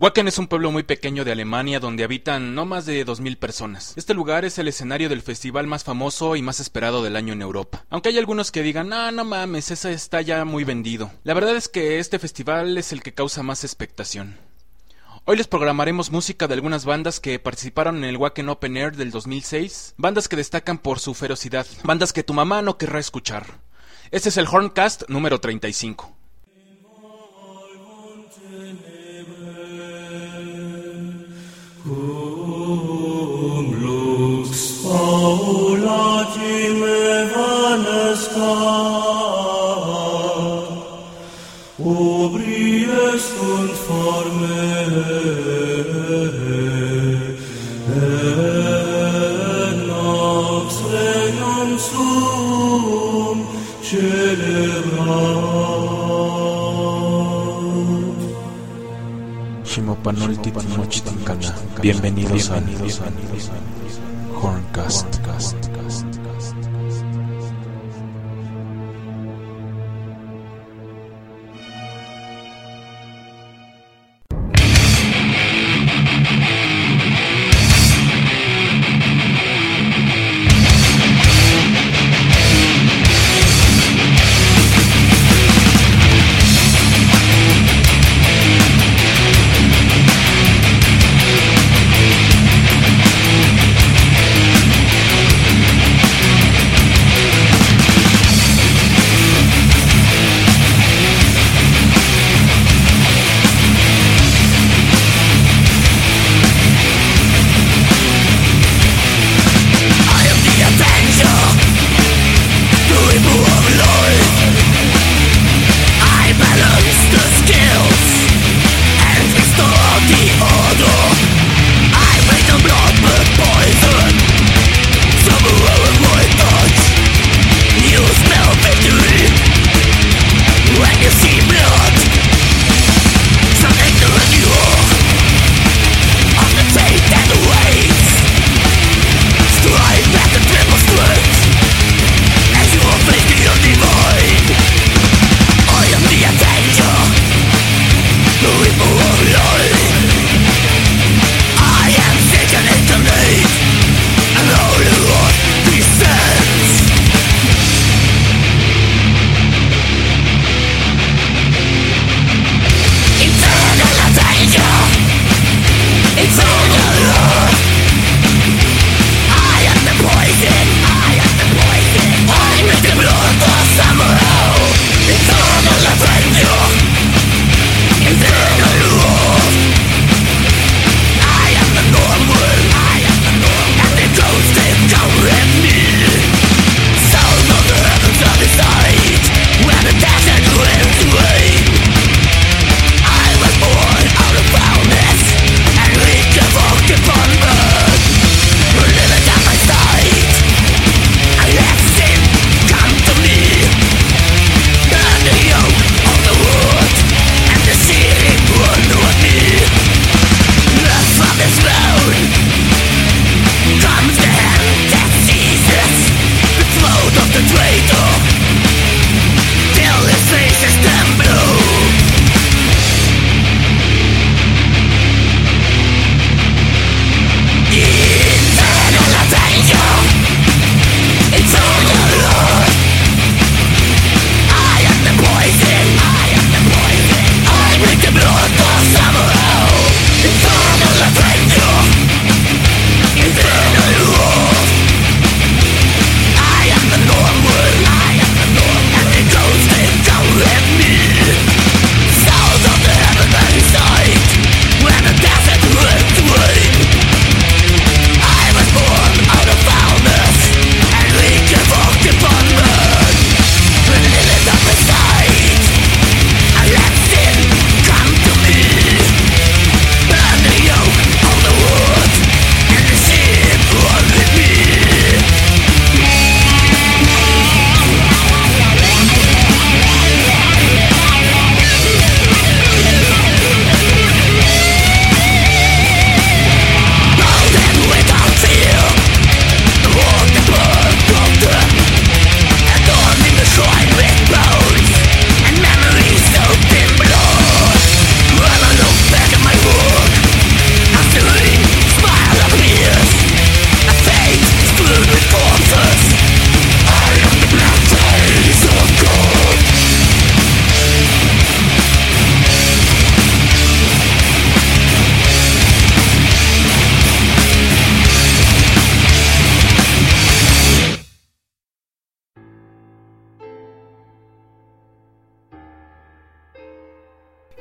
Wacken es un pueblo muy pequeño de Alemania donde habitan no más de 2000 personas. Este lugar es el escenario del festival más famoso y más esperado del año en Europa. Aunque hay algunos que digan, no mames, ese está ya muy vendido. La verdad es que este festival es el que causa más expectación. Hoy les programaremos música de algunas bandas que participaron en el Wacken Open Air del 2006, bandas que destacan por su ferocidad, bandas que tu mamá no querrá escuchar. Este es el Horncast número 35. Bienvenidos a Horncast.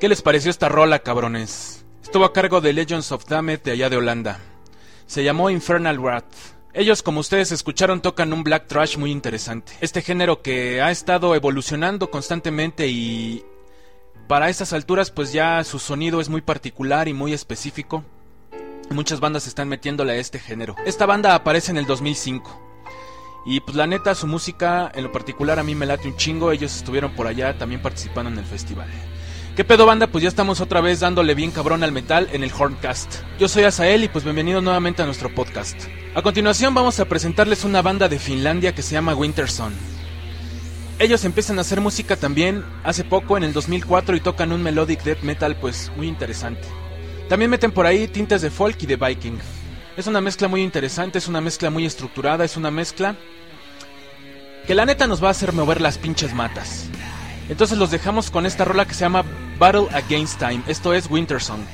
¿Qué les pareció esta rola, cabrones? Estuvo a cargo de Legends of Damned de allá de Holanda. Se llamó Infernal Wrath. Ellos, como ustedes escucharon, tocan un black thrash muy interesante. Este género que ha estado evolucionando constantemente y para esas alturas pues ya su sonido es muy particular y muy específico. Muchas bandas están metiéndole a este género. Esta banda aparece en el 2005. Y pues la neta, su música en lo particular a mí me late un chingo. Ellos estuvieron por allá también participando en el festival. ¿Qué pedo, banda? Pues ya estamos otra vez dándole bien cabrón al metal en el Horncast. Yo soy Azael y pues bienvenido nuevamente a nuestro podcast. A continuación vamos a presentarles una banda de Finlandia que se llama Winterson. Ellos empiezan a hacer música también hace poco, en el 2004, y tocan un melodic death metal pues muy interesante. También meten por ahí tintes de folk y de viking. Es una mezcla muy interesante, es una mezcla muy estructurada, es una mezcla que la neta nos va a hacer mover las pinches matas. Entonces los dejamos con esta rola que se llama Battle Against Time. Esto es Winterson.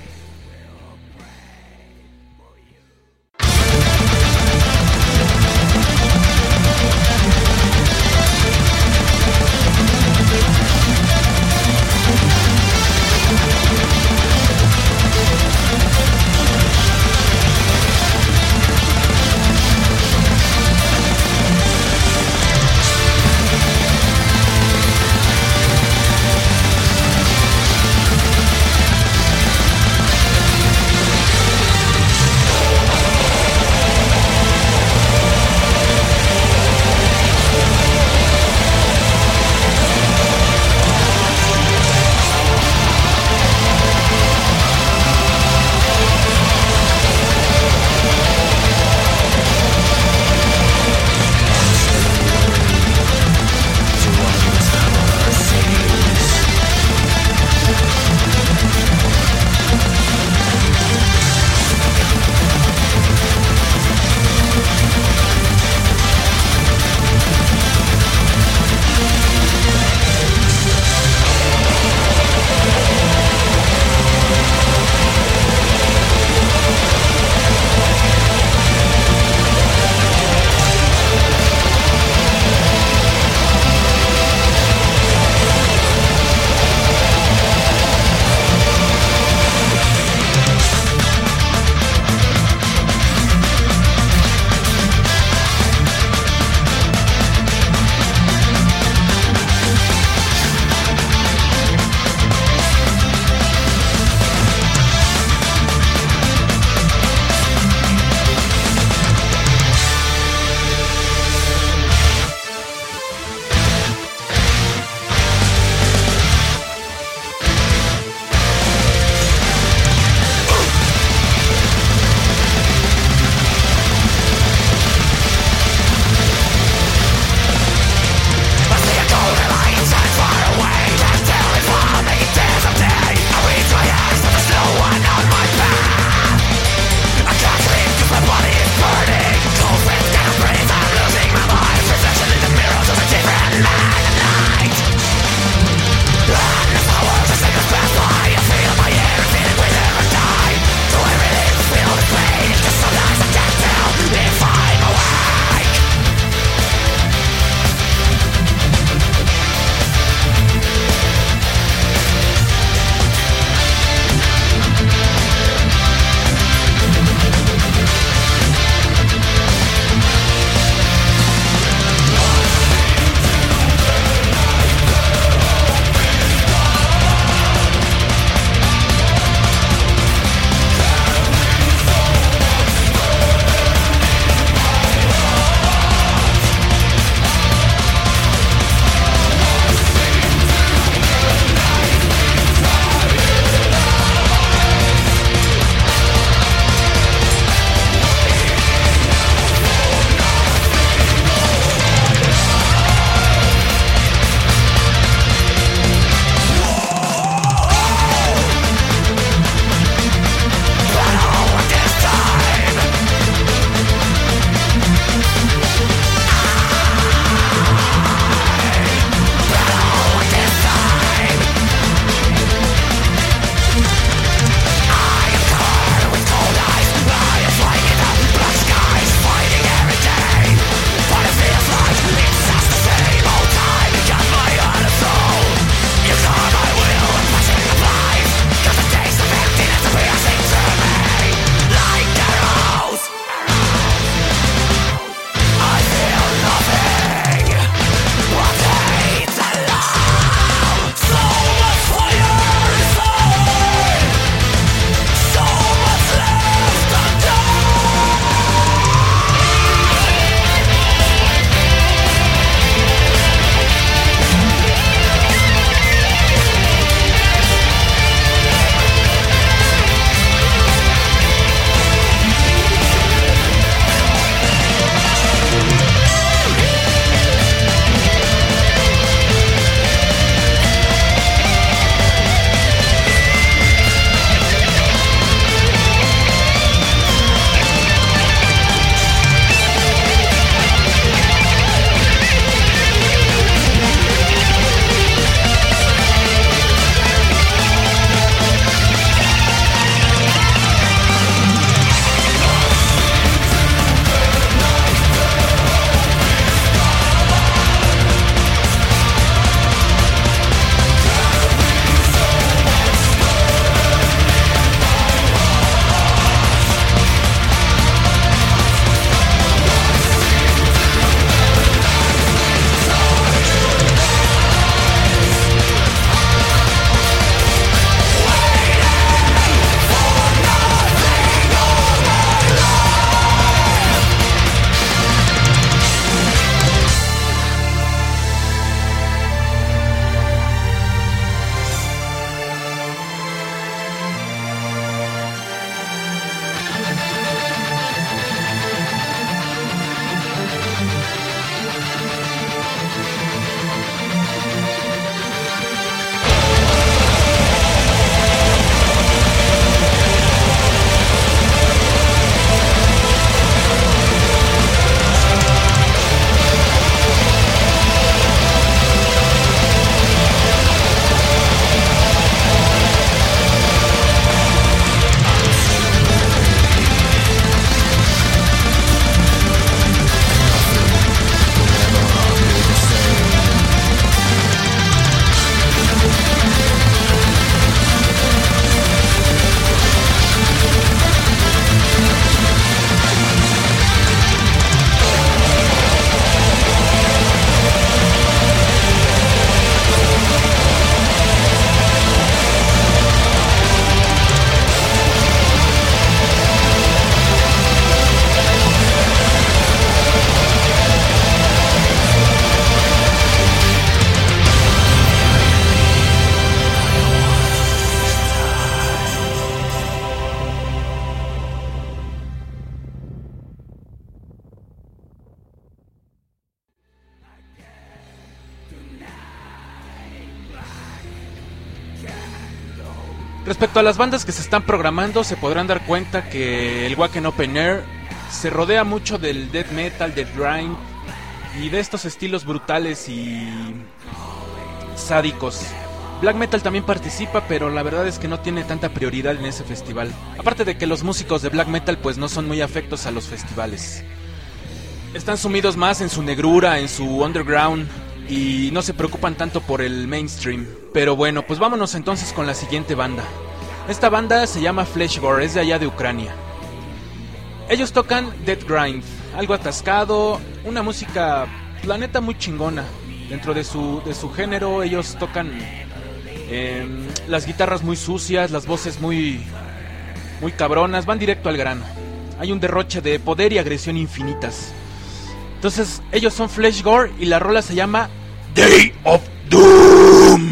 Respecto a las bandas que se están programando, se podrán dar cuenta que el Wacken Open Air se rodea mucho del death metal, del grind y de estos estilos brutales y sádicos. Black metal también participa, pero la verdad es que no tiene tanta prioridad en ese festival. Aparte de que los músicos de black metal pues no son muy afectos a los festivales. Están sumidos más en su negrura, en su underground, y no se preocupan tanto por el mainstream. Pero bueno, pues vámonos entonces con la siguiente banda. Esta banda se llama Fleshgore, es de allá de Ucrania. Ellos tocan death grind, algo atascado, una música, la neta, muy chingona. Dentro de su género ellos tocan las guitarras muy sucias, las voces muy cabronas, van directo al grano. Hay un derroche de poder y agresión infinitas. Entonces ellos son Fleshgore y la rola se llama Day of Doom.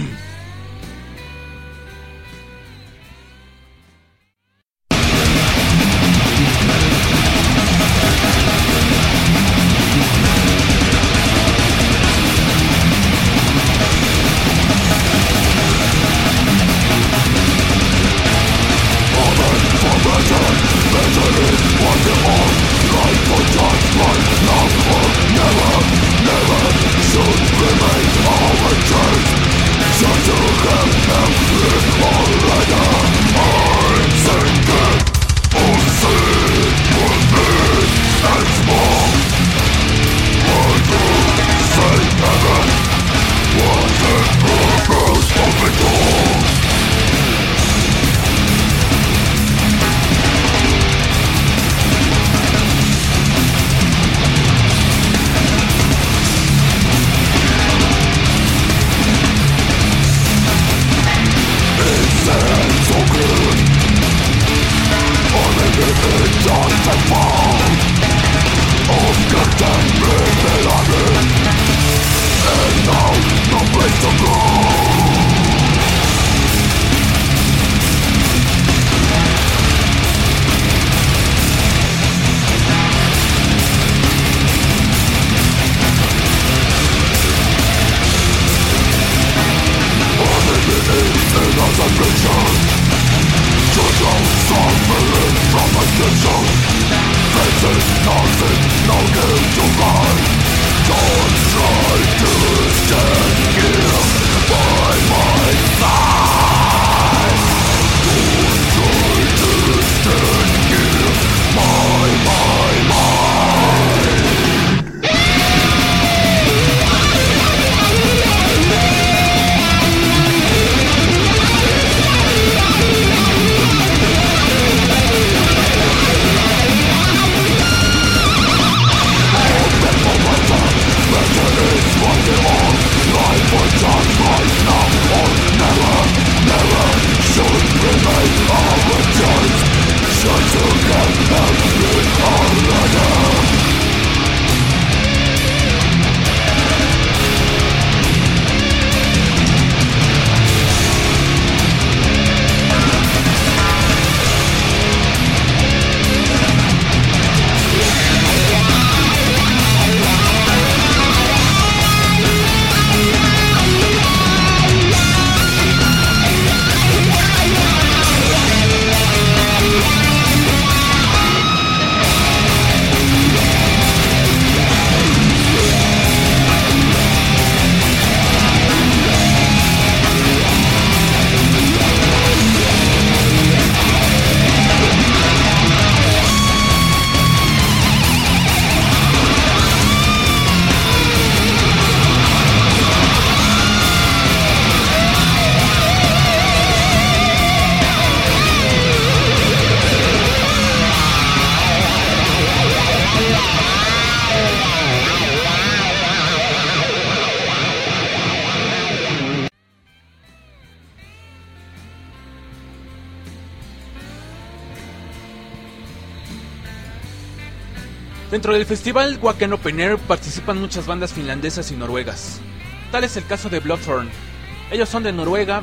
Dentro del festival Wacken Open Air participan muchas bandas finlandesas y noruegas. Tal es el caso de Bloodthorn. Ellos son de Noruega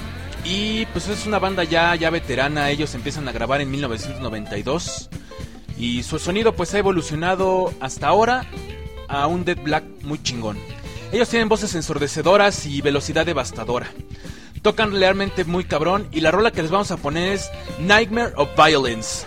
y pues es una banda ya veterana. Ellos empiezan a grabar en 1992 y su sonido pues ha evolucionado hasta ahora a un death black muy chingón. Ellos tienen voces ensordecedoras y velocidad devastadora. Tocan realmente muy cabrón y la rola que les vamos a poner es Nightmare of Violence.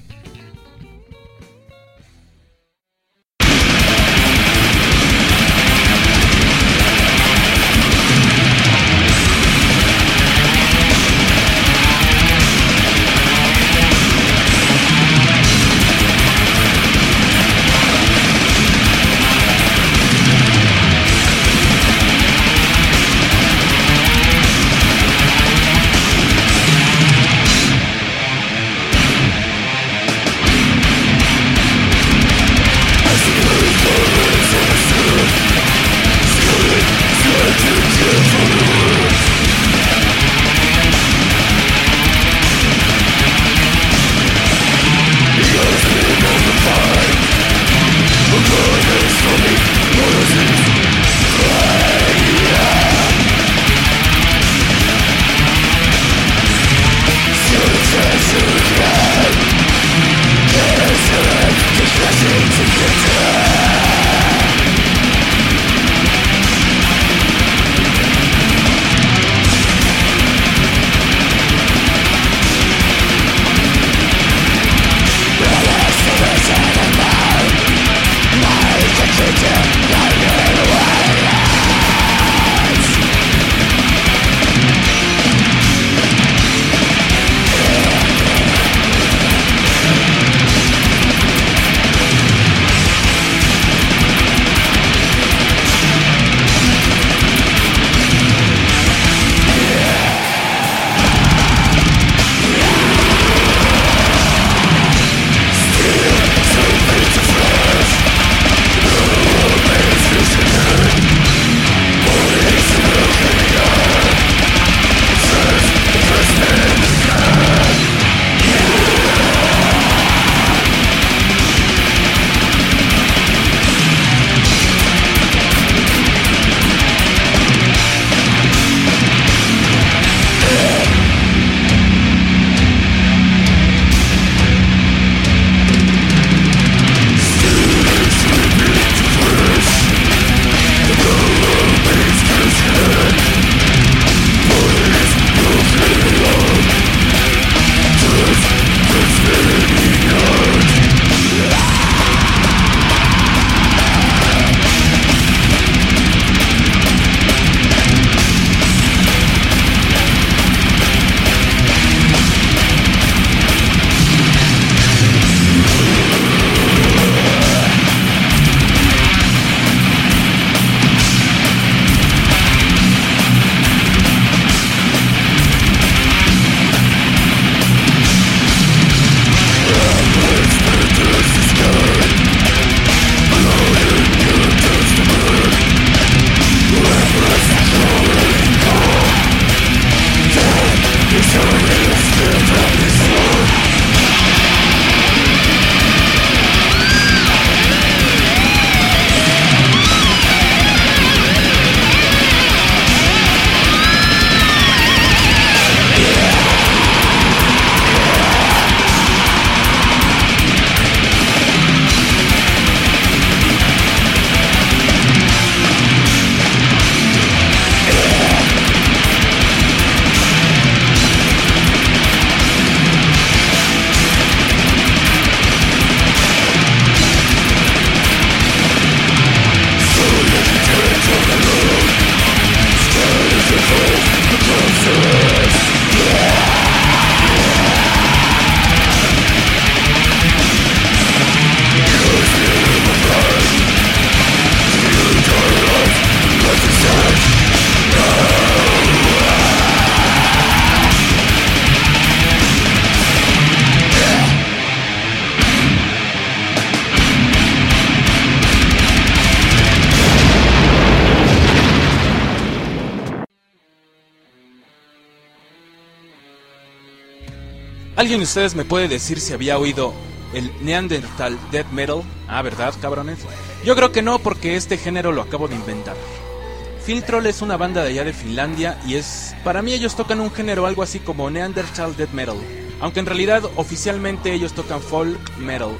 ¿Alguien de ustedes me puede decir si había oído el Neanderthal Death Metal? Ah, ¿verdad, cabrones? Yo creo que no, porque este género lo acabo de inventar. Filtroll es una banda de allá de Finlandia y para mí ellos tocan un género algo así como Neanderthal Death Metal, aunque en realidad oficialmente ellos tocan folk metal.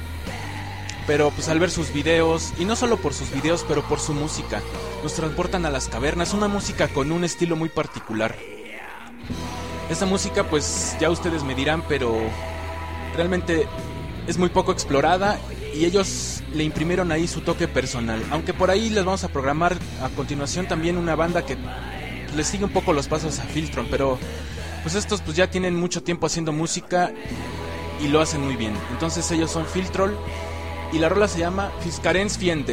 Pero pues al ver sus videos, y no solo por sus videos, pero por su música, nos transportan a las cavernas, una música con un estilo muy particular. Esta música pues ya ustedes me dirán, pero realmente es muy poco explorada y ellos le imprimieron ahí su toque personal. Aunque por ahí les vamos a programar a continuación también una banda que les sigue un poco los pasos a Filtron, pero pues estos pues ya tienen mucho tiempo haciendo música y lo hacen muy bien. Entonces ellos son Filtrol y la rola se llama Fiscarens Fiente.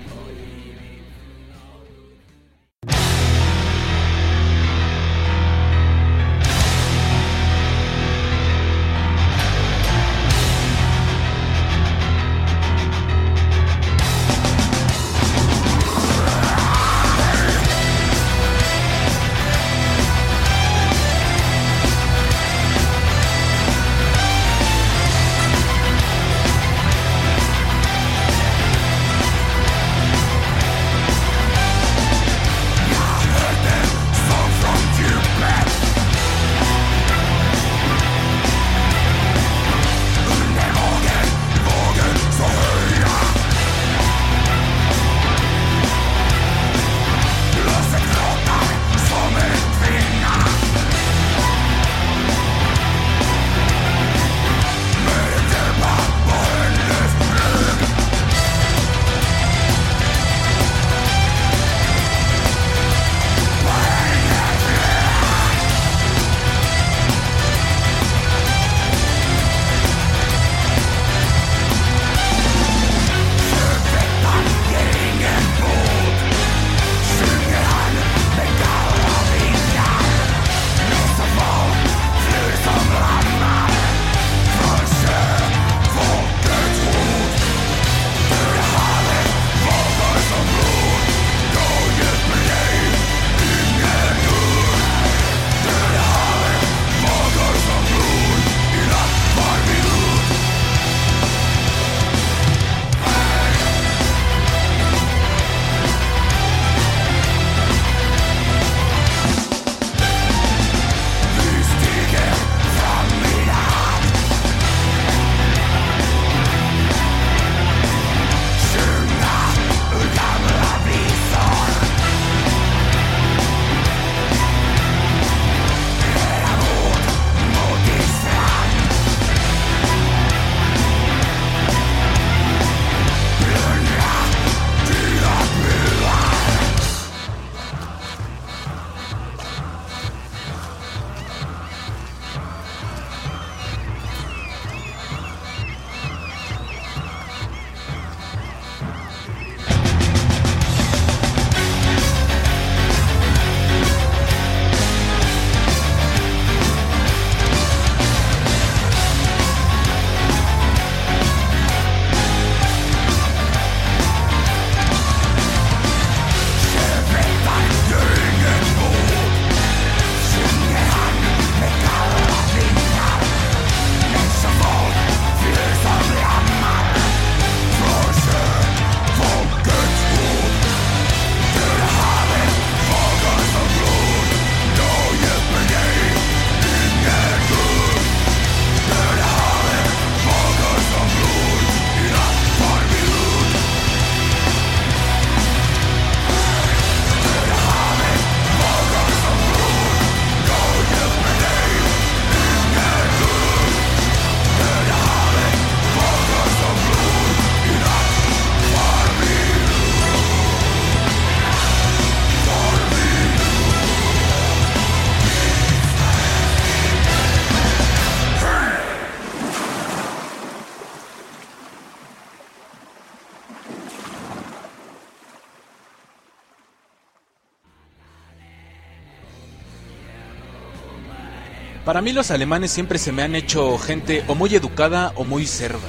Para mí los alemanes siempre se me han hecho gente o muy educada o muy cerda.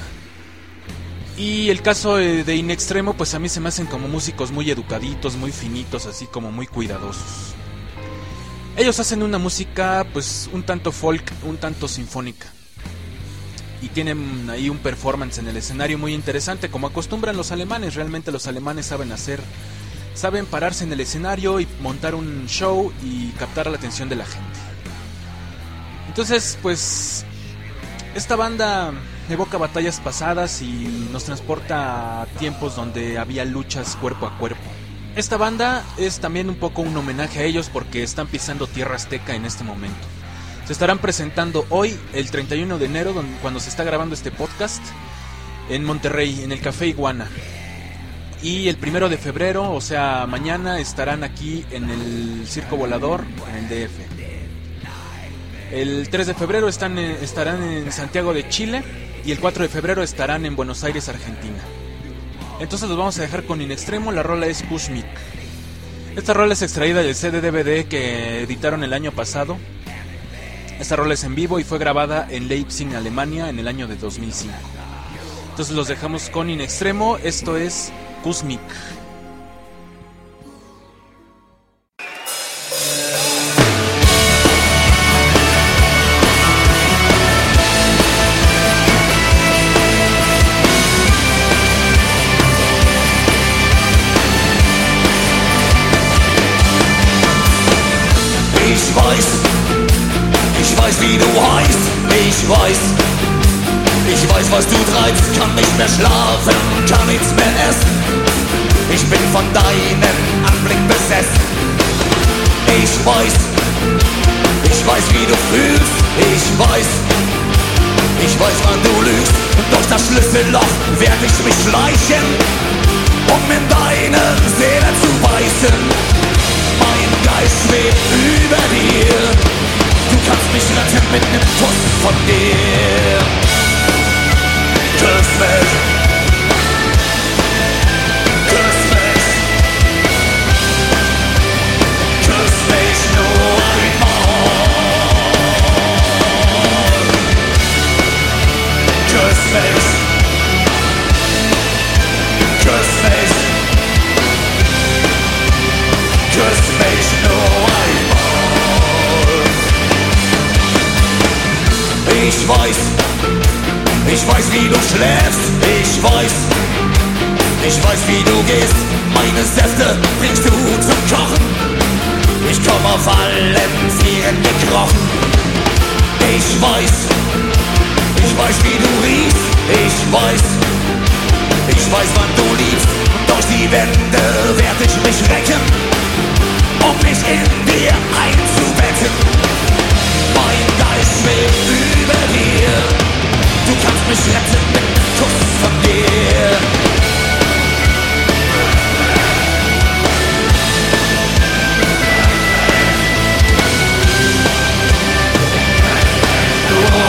Y el caso de In Extremo, pues a mí se me hacen como músicos muy educaditos, muy finitos, así como muy cuidadosos. Ellos hacen una música pues un tanto folk, un tanto sinfónica. Y tienen ahí un performance en el escenario muy interesante, como acostumbran los alemanes. Realmente los alemanes saben pararse en el escenario y montar un show y captar la atención de la gente. Entonces, pues, esta banda evoca batallas pasadas y nos transporta a tiempos donde había luchas cuerpo a cuerpo. Esta banda es también un poco un homenaje a ellos porque están pisando tierra azteca en este momento. Se estarán presentando hoy, el 31 de enero, cuando se está grabando este podcast, en Monterrey, en el Café Iguana. Y el 1 de febrero, o sea, mañana, estarán aquí en el Circo Volador, en el DF. El 3 de febrero estarán en Santiago de Chile y el 4 de febrero estarán en Buenos Aires, Argentina. Entonces los vamos a dejar con In Extremo, la rola es Cosmic. Esta rola es extraída del CD-DVD que editaron el año pasado. Esta rola es en vivo y fue grabada en Leipzig, Alemania, en el año de 2005. Entonces los dejamos con In Extremo, esto es Cosmic. Ich weiß, wie du heißt, ich weiß, was du treibst, kann nicht mehr schlafen, kann nichts mehr essen, ich bin von deinem Anblick besessen. Ich weiß, wie du fühlst, ich weiß, wann du lügst, durch das Schlüsselloch werd ich mich schleichen, um in deine Seele zu beißen. Mein Geist schwebt über dir, du kannst mich retten mit nem Kuss von dir. Küss mich, küss mich, küss mich nur einmal. Küss mich, küss mich, küss mich nur einmal. Ich weiß, wie du schläfst, ich weiß, wie du gehst, meine Säfte bringst du zum Kochen, ich komm auf allen Vieren gekrochen. Ich weiß, wie du riechst, ich weiß, wann du liebst, durch die Wände werd ich mich recken, um mich in dir einzubetten. Mein Geist schwebt über dir, du kannst mich retten mit nem Kuss von dir. Nur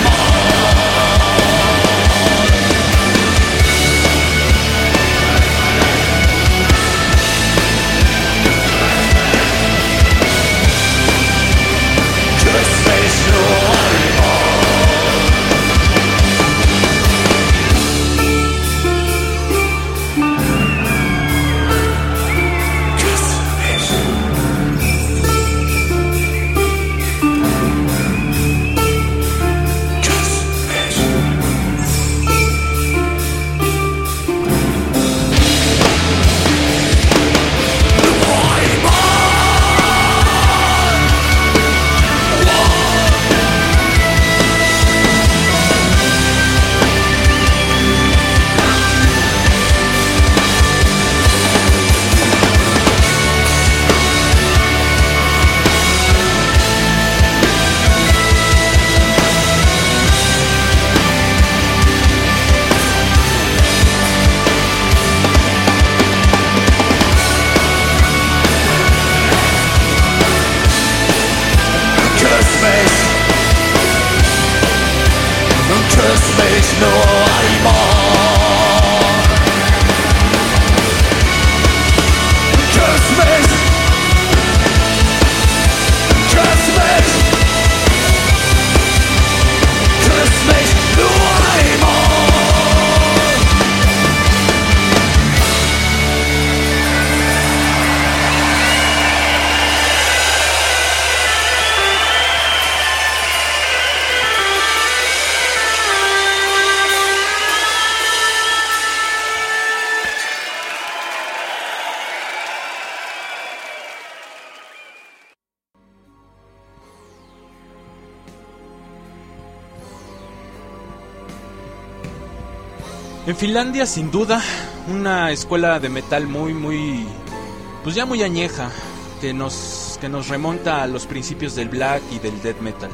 En Finlandia, sin duda, una escuela de metal muy, pues ya muy añeja, que nos remonta a los principios del black y del death metal.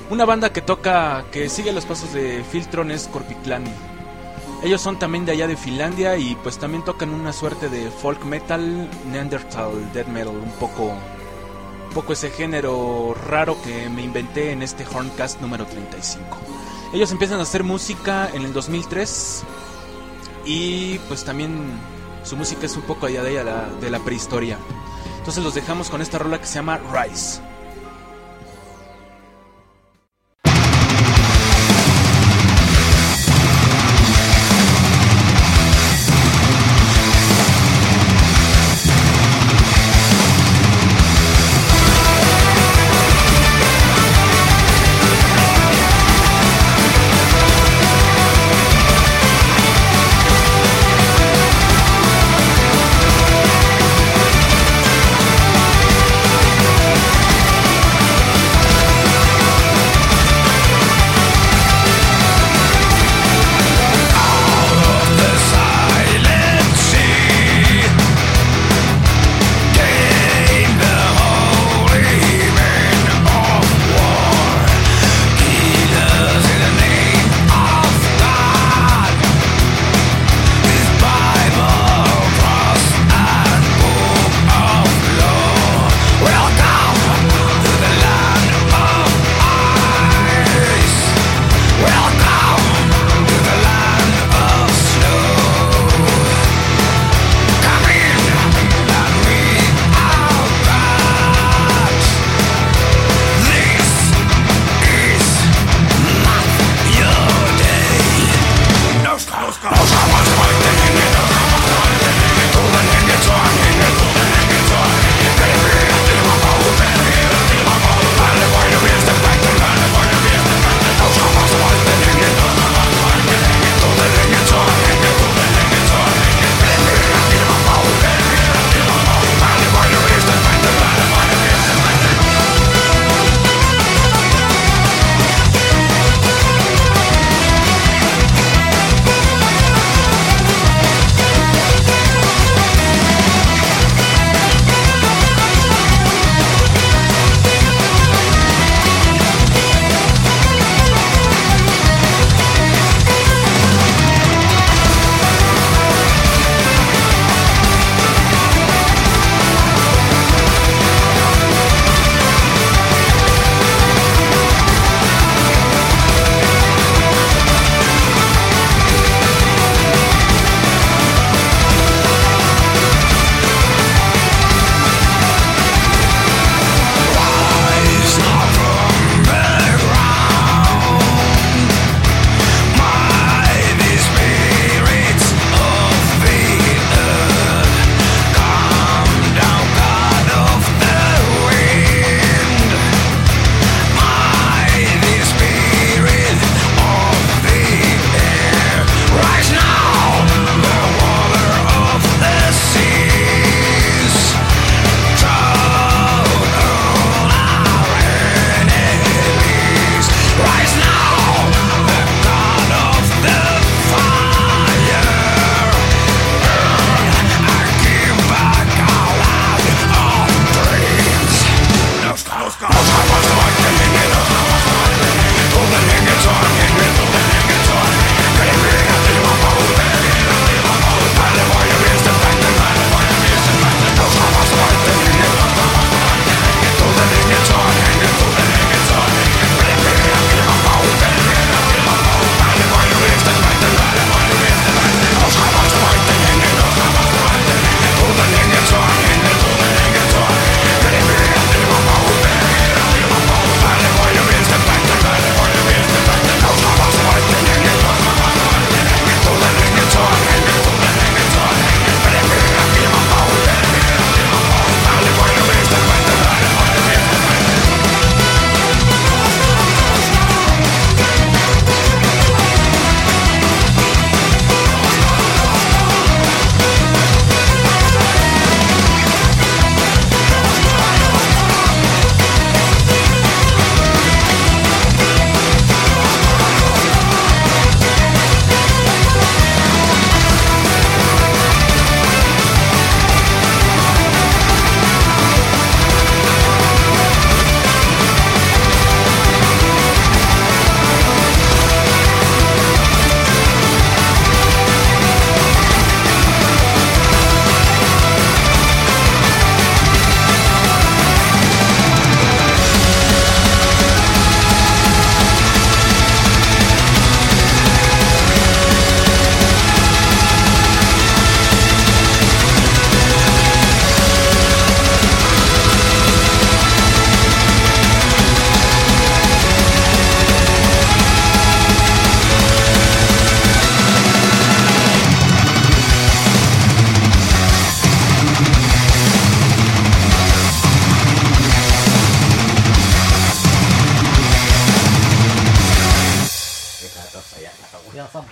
Una banda que sigue los pasos de Filtron es Korpiklani. Ellos son también de allá de Finlandia y pues también tocan una suerte de folk metal, Neanderthal, death metal, un poco ese género raro que me inventé en este Horncast número 35. Ellos empiezan a hacer música en el 2003 y pues también su música es un poco allá de la prehistoria. Entonces los dejamos con esta rola que se llama Rise.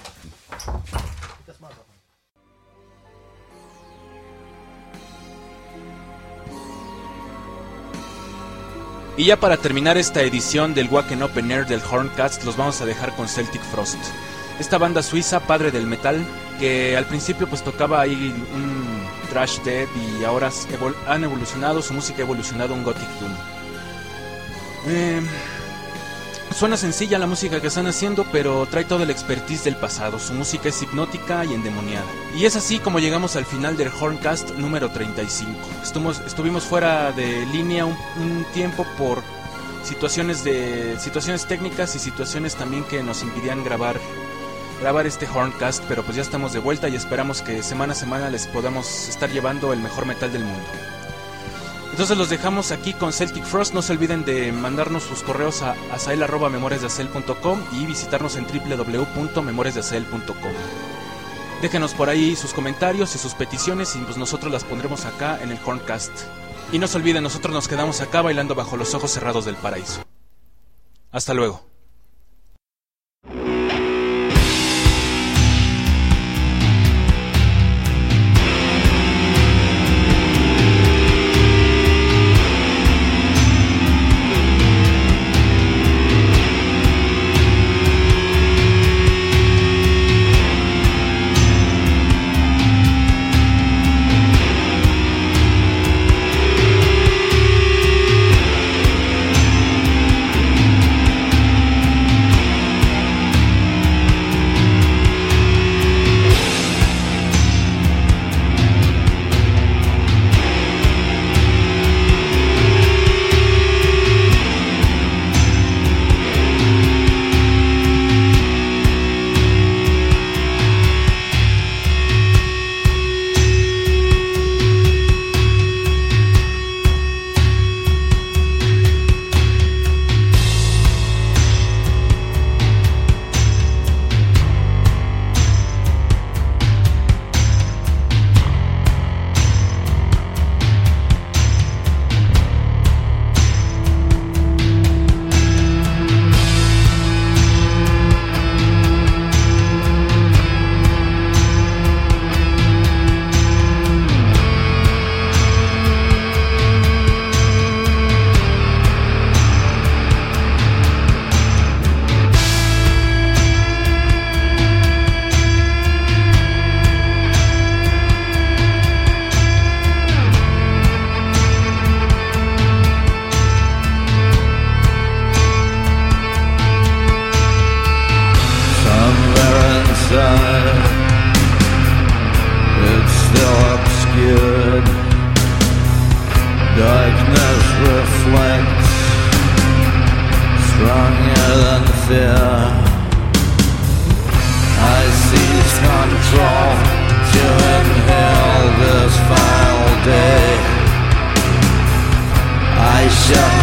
Y ya para terminar esta edición del Wacken Open Air del Horncast, los vamos a dejar con Celtic Frost. Esta banda suiza, padre del metal, que al principio pues tocaba ahí un thrash death y ahora han evolucionado, su música ha evolucionado a un gothic doom. Suena sencilla la música que están haciendo, pero trae toda la expertise del pasado. Su música es hipnótica y endemoniada. Y es así como llegamos al final del Horncast número 35. Estuvimos fuera de línea un tiempo por situaciones técnicas y situaciones también que nos impidían grabar este Horncast, pero pues ya estamos de vuelta y esperamos que semana a semana les podamos estar llevando el mejor metal del mundo. Entonces los dejamos aquí con Celtic Frost. No se olviden de mandarnos sus correos a azael@memoriasdeazael.com y visitarnos en www.memoriasdeazael.com. Déjenos por ahí sus comentarios y sus peticiones y pues nosotros las pondremos acá en el Horncast. Y no se olviden, nosotros nos quedamos acá bailando bajo los ojos cerrados del paraíso. Hasta luego. It's still obscured. Darkness reflects stronger than fear. I seize control to inhale this foul day. I shall